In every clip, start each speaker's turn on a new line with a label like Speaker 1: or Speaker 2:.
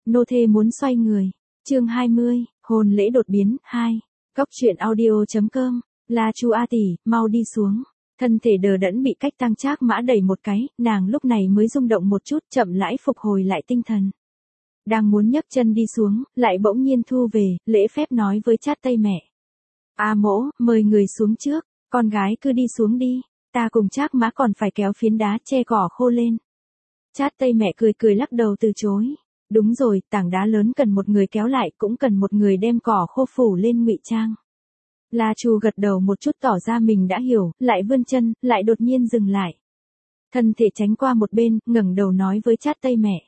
Speaker 1: nô thê muốn xoay người. Chương 20, hôn lễ đột biến 2. Cóc truyện audio.com. La Chu A tỷ, mau đi xuống. Thân thể đờ đẫn bị Cách Tăng Trác Mã đẩy một cái, nàng lúc này mới rung động một chút, chậm rãi phục hồi lại tinh thần. Đang muốn nhấc chân đi xuống, lại bỗng nhiên thu về, lễ phép nói với Trát Tây mẹ. A mỗ, mời người xuống trước, con gái cứ đi xuống đi, ta cùng Trác Mã còn phải kéo phiến đá che cỏ khô lên. Trát Tây mẹ cười cười lắc đầu từ chối. Đúng rồi, tảng đá lớn cần một người kéo lại, cũng cần một người đem cỏ khô phủ lên ngụy trang. La Chu gật đầu một chút tỏ ra mình đã hiểu, lại vươn chân, lại đột nhiên dừng lại. Thân thể tránh qua một bên, ngẩng đầu nói với Trát Tây mẹ.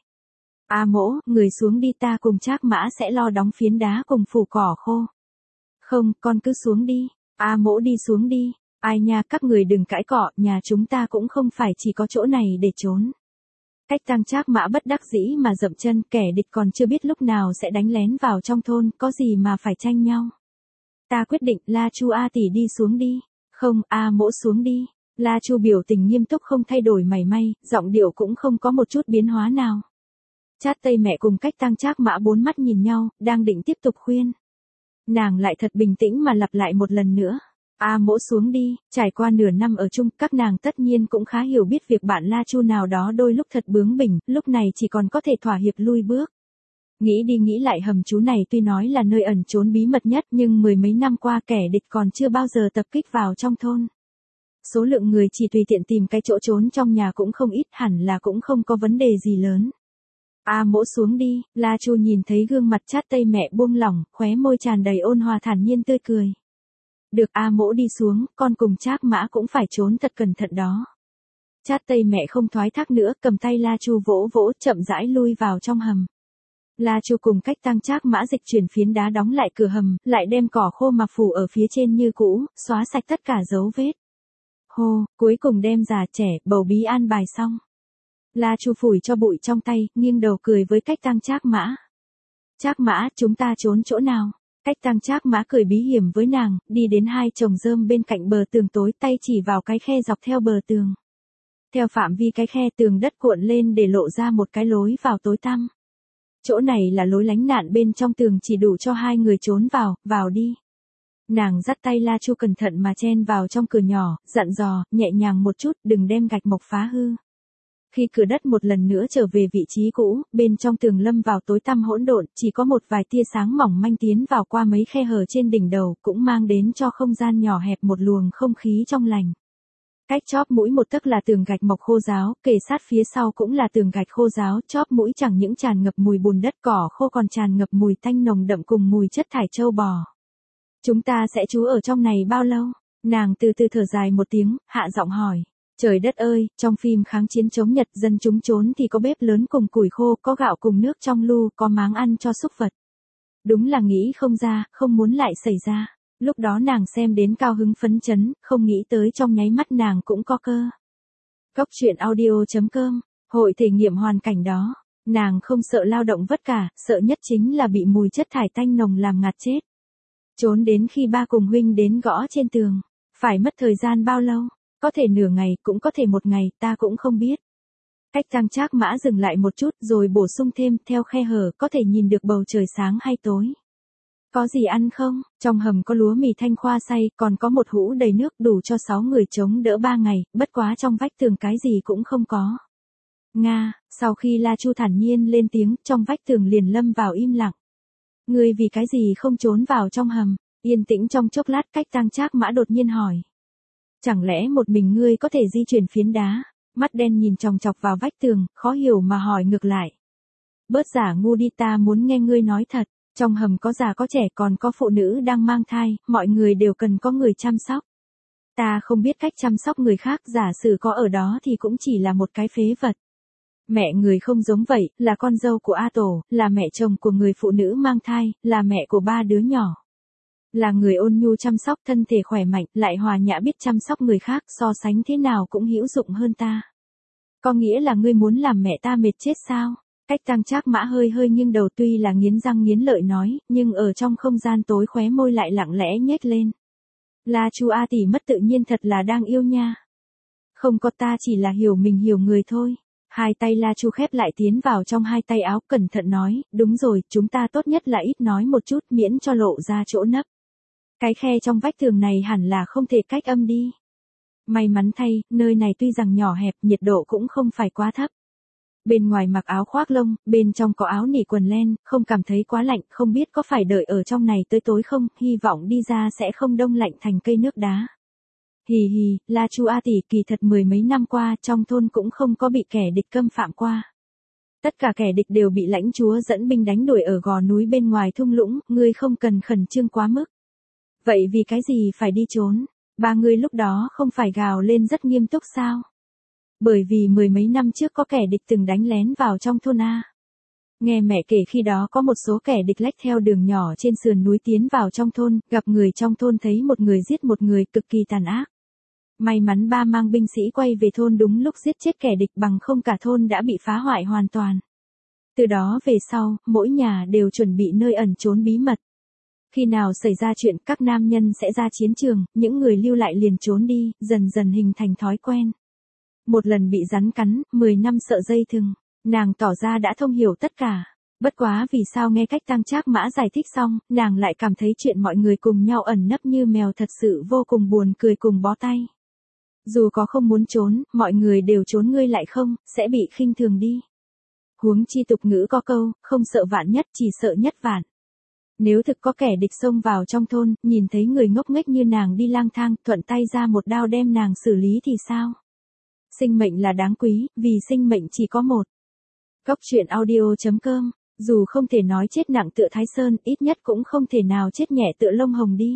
Speaker 1: A mỗ, người xuống đi, ta cùng Trác Mã sẽ lo đóng phiến đá cùng phủ cỏ khô. Không, con cứ xuống đi. A mỗ đi xuống đi. Ai nha, các người đừng cãi cọ, nhà chúng ta cũng không phải chỉ có chỗ này để trốn. Cách Tăng Trác Mã bất đắc dĩ mà dậm chân, kẻ địch còn chưa biết lúc nào sẽ đánh lén vào trong thôn, có gì mà phải tranh nhau. Ta quyết định, La Chu A tỷ đi xuống đi. Không, A mỗ xuống đi. La Chu biểu tình nghiêm túc không thay đổi mảy may, giọng điệu cũng không có một chút biến hóa nào. Trát Tây mẹ cùng Cách Tăng Trác Mã bốn mắt nhìn nhau, đang định tiếp tục khuyên. Nàng lại thật bình tĩnh mà lặp lại một lần nữa. A mỗ xuống đi, trải qua nửa năm ở chung, các nàng tất nhiên cũng khá hiểu biết việc bạn La Chu nào đó đôi lúc thật bướng bỉnh, lúc này chỉ còn có thể thỏa hiệp lui bước. Nghĩ đi nghĩ lại, hầm trú này tuy nói là nơi ẩn trốn bí mật nhất, nhưng mười mấy năm qua kẻ địch còn chưa bao giờ tập kích vào trong thôn. Số lượng người chỉ tùy tiện tìm cái chỗ trốn trong nhà cũng không ít, hẳn là cũng không có vấn đề gì lớn. A mỗ xuống đi. La Chu nhìn thấy gương mặt Trát Tây mẹ buông lỏng, khóe môi tràn đầy ôn hòa thản nhiên tươi cười. Được, A mỗ đi xuống, con cùng Trác Mã cũng phải trốn thật cẩn thận đó. Trát Tây mẹ không thoái thác nữa, cầm tay La Chu vỗ vỗ, chậm rãi lui vào trong hầm. La Chu cùng Cách Tăng Trác Mã dịch chuyển phiến đá đóng lại cửa hầm, lại đem cỏ khô mà phủ ở phía trên như cũ, xóa sạch tất cả dấu vết. Hô, cuối cùng đem già trẻ, bầu bí an bài xong. La Chu phủi cho bụi trong tay, nghiêng đầu cười với Cách Tăng Trác Mã. Trác Mã, chúng ta trốn chỗ nào? Cách Tăng Trác Mã cười bí hiểm với nàng, đi đến hai chồng rơm bên cạnh bờ tường tối, tay chỉ vào cái khe dọc theo bờ tường. Theo phạm vi cái khe, tường đất cuộn lên để lộ ra một cái lối vào tối tăm. Chỗ này là lối lánh nạn bên trong tường, chỉ đủ cho hai người trốn vào, vào đi. Nàng dắt tay La Chu cẩn thận mà chen vào trong cửa nhỏ, dặn dò, nhẹ nhàng một chút, đừng đem gạch mộc phá hư. Khi cửa đất một lần nữa trở về vị trí cũ, bên trong tường lâm vào tối tăm hỗn độn, chỉ có một vài tia sáng mỏng manh tiến vào qua mấy khe hở trên đỉnh đầu, cũng mang đến cho không gian nhỏ hẹp một luồng không khí trong lành. Cách chóp mũi một tấc là tường gạch mộc khô ráo, kề sát phía sau cũng là tường gạch khô ráo, chóp mũi chẳng những tràn ngập mùi bùn đất cỏ khô còn tràn ngập mùi tanh nồng đậm cùng mùi chất thải trâu bò. Chúng ta sẽ trú ở trong này bao lâu? Nàng từ từ thở dài một tiếng, hạ giọng hỏi. Trời đất ơi, trong phim kháng chiến chống Nhật dân chúng trốn thì có bếp lớn cùng củi khô, có gạo cùng nước trong lu, có máng ăn cho súc vật. Đúng là nghĩ không ra, không muốn lại xảy ra. Lúc đó nàng xem đến cao hứng phấn chấn, không nghĩ tới trong nháy mắt nàng cũng có cơ. Cóc truyện audio.com, hội thể nghiệm hoàn cảnh đó. Nàng không sợ lao động vất vả, sợ nhất chính là bị mùi chất thải tanh nồng làm ngạt chết. Trốn đến khi ba cùng huynh đến gõ trên tường. Phải mất thời gian bao lâu? Có thể nửa ngày, cũng có thể một ngày, ta cũng không biết. Cách Tăng Trác Mã dừng lại một chút rồi bổ sung thêm, theo khe hở có thể nhìn được bầu trời sáng hay tối. Có gì ăn không? Trong hầm có lúa mì thanh khoa xay, còn có một hũ đầy nước đủ cho 6 người chống đỡ 3 ngày, bất quá trong vách tường cái gì cũng không có. Nga, sau khi La Chu thản nhiên lên tiếng, trong vách tường liền lâm vào im lặng. Ngươi vì cái gì không trốn vào trong hầm? Yên tĩnh trong chốc lát, Cách Tăng Trác Mã đột nhiên hỏi. Chẳng lẽ một mình ngươi có thể di chuyển phiến đá? Mắt đen nhìn chòng chọc vào vách tường, khó hiểu mà hỏi ngược lại. Bớt giả ngu đi, ta muốn nghe ngươi nói thật. Trong hầm có già có trẻ, còn có phụ nữ đang mang thai, mọi người đều cần có người chăm sóc. Ta không biết cách chăm sóc người khác, giả sử có ở đó thì cũng chỉ là một cái phế vật. Mẹ người không giống vậy, là con dâu của A Tổ, là mẹ chồng của người phụ nữ mang thai, là mẹ của 3 đứa nhỏ. Là người ôn nhu chăm sóc, thân thể khỏe mạnh, lại hòa nhã biết chăm sóc người khác, so sánh thế nào cũng hữu dụng hơn ta. Có nghĩa là ngươi muốn làm mẹ ta mệt chết sao? Cách Tăng Trác Mã hơi hơi nghiêng đầu, tuy là nghiến răng nghiến lợi nói, nhưng ở trong không gian tối khóe môi lại lặng lẽ nhếch lên. La Chu A tỷ mất tự nhiên thật là đang yêu nha. Không có, ta chỉ là hiểu mình hiểu người thôi. Hai tay La Chu khép lại tiến vào trong hai tay áo, cẩn thận nói, đúng rồi, chúng ta tốt nhất là ít nói một chút miễn cho lộ ra chỗ nấp. Cái khe trong vách tường này hẳn là không thể cách âm đi. May mắn thay, nơi này tuy rằng nhỏ hẹp, nhiệt độ cũng không phải quá thấp. Bên ngoài mặc áo khoác lông, bên trong có áo nỉ quần len, không cảm thấy quá lạnh, không biết có phải đợi ở trong này tới tối không, hy vọng đi ra sẽ không đông lạnh thành cây nước đá. Hì hì, La Chu A tỷ, kỳ thật mười mấy năm qua trong thôn cũng không có bị kẻ địch câm phạm qua. Tất cả kẻ địch đều bị lãnh chúa dẫn binh đánh đuổi ở gò núi bên ngoài thung lũng, ngươi không cần khẩn trương quá mức. Vậy vì cái gì phải đi trốn? Ba người lúc đó không phải gào lên rất nghiêm túc sao? Bởi vì mười mấy năm trước có kẻ địch từng đánh lén vào trong thôn A. Nghe mẹ kể khi đó có một số kẻ địch lách theo đường nhỏ trên sườn núi tiến vào trong thôn, gặp người trong thôn thấy một người giết một người cực kỳ tàn ác. May mắn ba mang binh sĩ quay về thôn đúng lúc giết chết kẻ địch, bằng không cả thôn đã bị phá hoại hoàn toàn. Từ đó về sau, mỗi nhà đều chuẩn bị nơi ẩn trốn bí mật. Khi nào xảy ra chuyện các nam nhân sẽ ra chiến trường, những người lưu lại liền trốn đi, dần dần hình thành thói quen. Một lần bị rắn cắn, 10 năm sợ dây thừng, nàng tỏ ra đã thông hiểu tất cả. Bất quá vì sao nghe cách Tăng Trác Mã giải thích xong, nàng lại cảm thấy chuyện mọi người cùng nhau ẩn nấp như mèo thật sự vô cùng buồn cười cùng bó tay. Dù có không muốn trốn, mọi người đều trốn ngươi lại không, sẽ bị khinh thường đi. Huống chi tục ngữ có câu, không sợ vạn nhất, chỉ sợ nhất vạn. Nếu thực có kẻ địch xông vào trong thôn, nhìn thấy người ngốc nghếch như nàng đi lang thang, thuận tay ra một đao đem nàng xử lý thì sao? Sinh mệnh là đáng quý, vì sinh mệnh chỉ có một. Cốc truyện audio.com, dù không thể nói chết nặng tựa Thái Sơn, ít nhất cũng không thể nào chết nhẹ tựa Lông Hồng đi.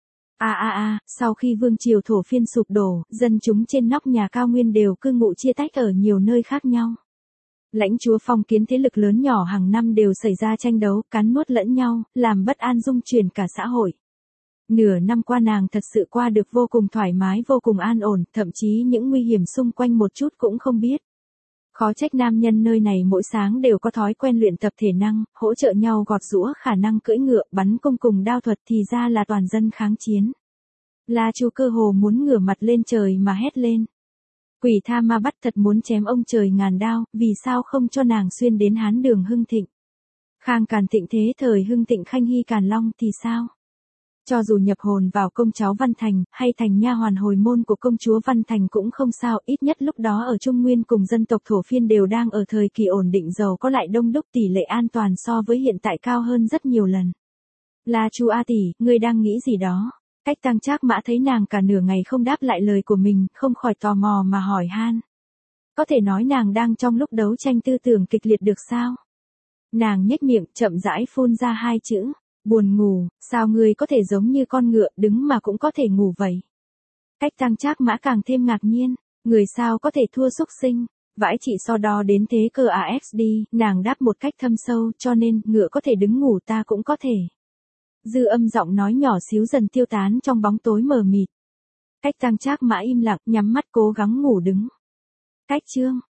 Speaker 1: Sau khi vương triều thổ phiên sụp đổ, dân chúng trên nóc nhà cao nguyên đều cư ngụ chia tách ở nhiều nơi khác nhau. Lãnh chúa phong kiến thế lực lớn nhỏ hàng năm đều xảy ra tranh đấu, cắn nuốt lẫn nhau, làm bất an dung chuyển cả xã hội. Nửa năm qua nàng thật sự qua được vô cùng thoải mái, vô cùng an ổn, thậm chí những nguy hiểm xung quanh một chút cũng không biết. Khó trách nam nhân nơi này mỗi sáng đều có thói quen luyện tập thể năng, hỗ trợ nhau gọt giũa khả năng cưỡi ngựa, bắn cung cùng đao thuật, thì ra là toàn dân kháng chiến. La Chu cơ hồ muốn ngửa mặt lên trời mà hét lên. Quỷ tha ma bắt thật muốn chém ông trời ngàn đao, vì sao không cho nàng xuyên đến Hán Đường hưng thịnh. Khang Càn Thịnh thế thời hưng thịnh Khanh Hy Càn Long thì sao? Cho dù nhập hồn vào công cháu Văn Thành, hay thành nha hoàn hồi môn của công chúa Văn Thành cũng không sao, ít nhất lúc đó ở Trung Nguyên cùng dân tộc thổ phiên đều đang ở thời kỳ ổn định, giàu có lại đông đúc, tỷ lệ an toàn so với hiện tại cao hơn rất nhiều lần. La Chu A tỷ, ngươi đang nghĩ gì đó? Cách Tăng Trác Mã thấy nàng cả nửa ngày không đáp lại lời của mình, không khỏi tò mò mà hỏi han. Có thể nói nàng đang trong lúc đấu tranh tư tưởng kịch liệt được sao? Nàng nhếch miệng, chậm rãi phun ra hai chữ. Buồn ngủ, sao ngươi có thể giống như con ngựa đứng mà cũng có thể ngủ vậy? Cách Tăng Trác Mã càng thêm ngạc nhiên, người sao có thể thua xúc sinh, vãi chỉ so đo đến thế cơ AXD, nàng đáp một cách thâm sâu, cho nên, ngựa có thể đứng ngủ ta cũng có thể. Dư âm giọng nói nhỏ xíu dần tiêu tán trong bóng tối mờ mịt. Cách Tăng Trác Mã im lặng, nhắm mắt cố gắng ngủ đứng. Cách chương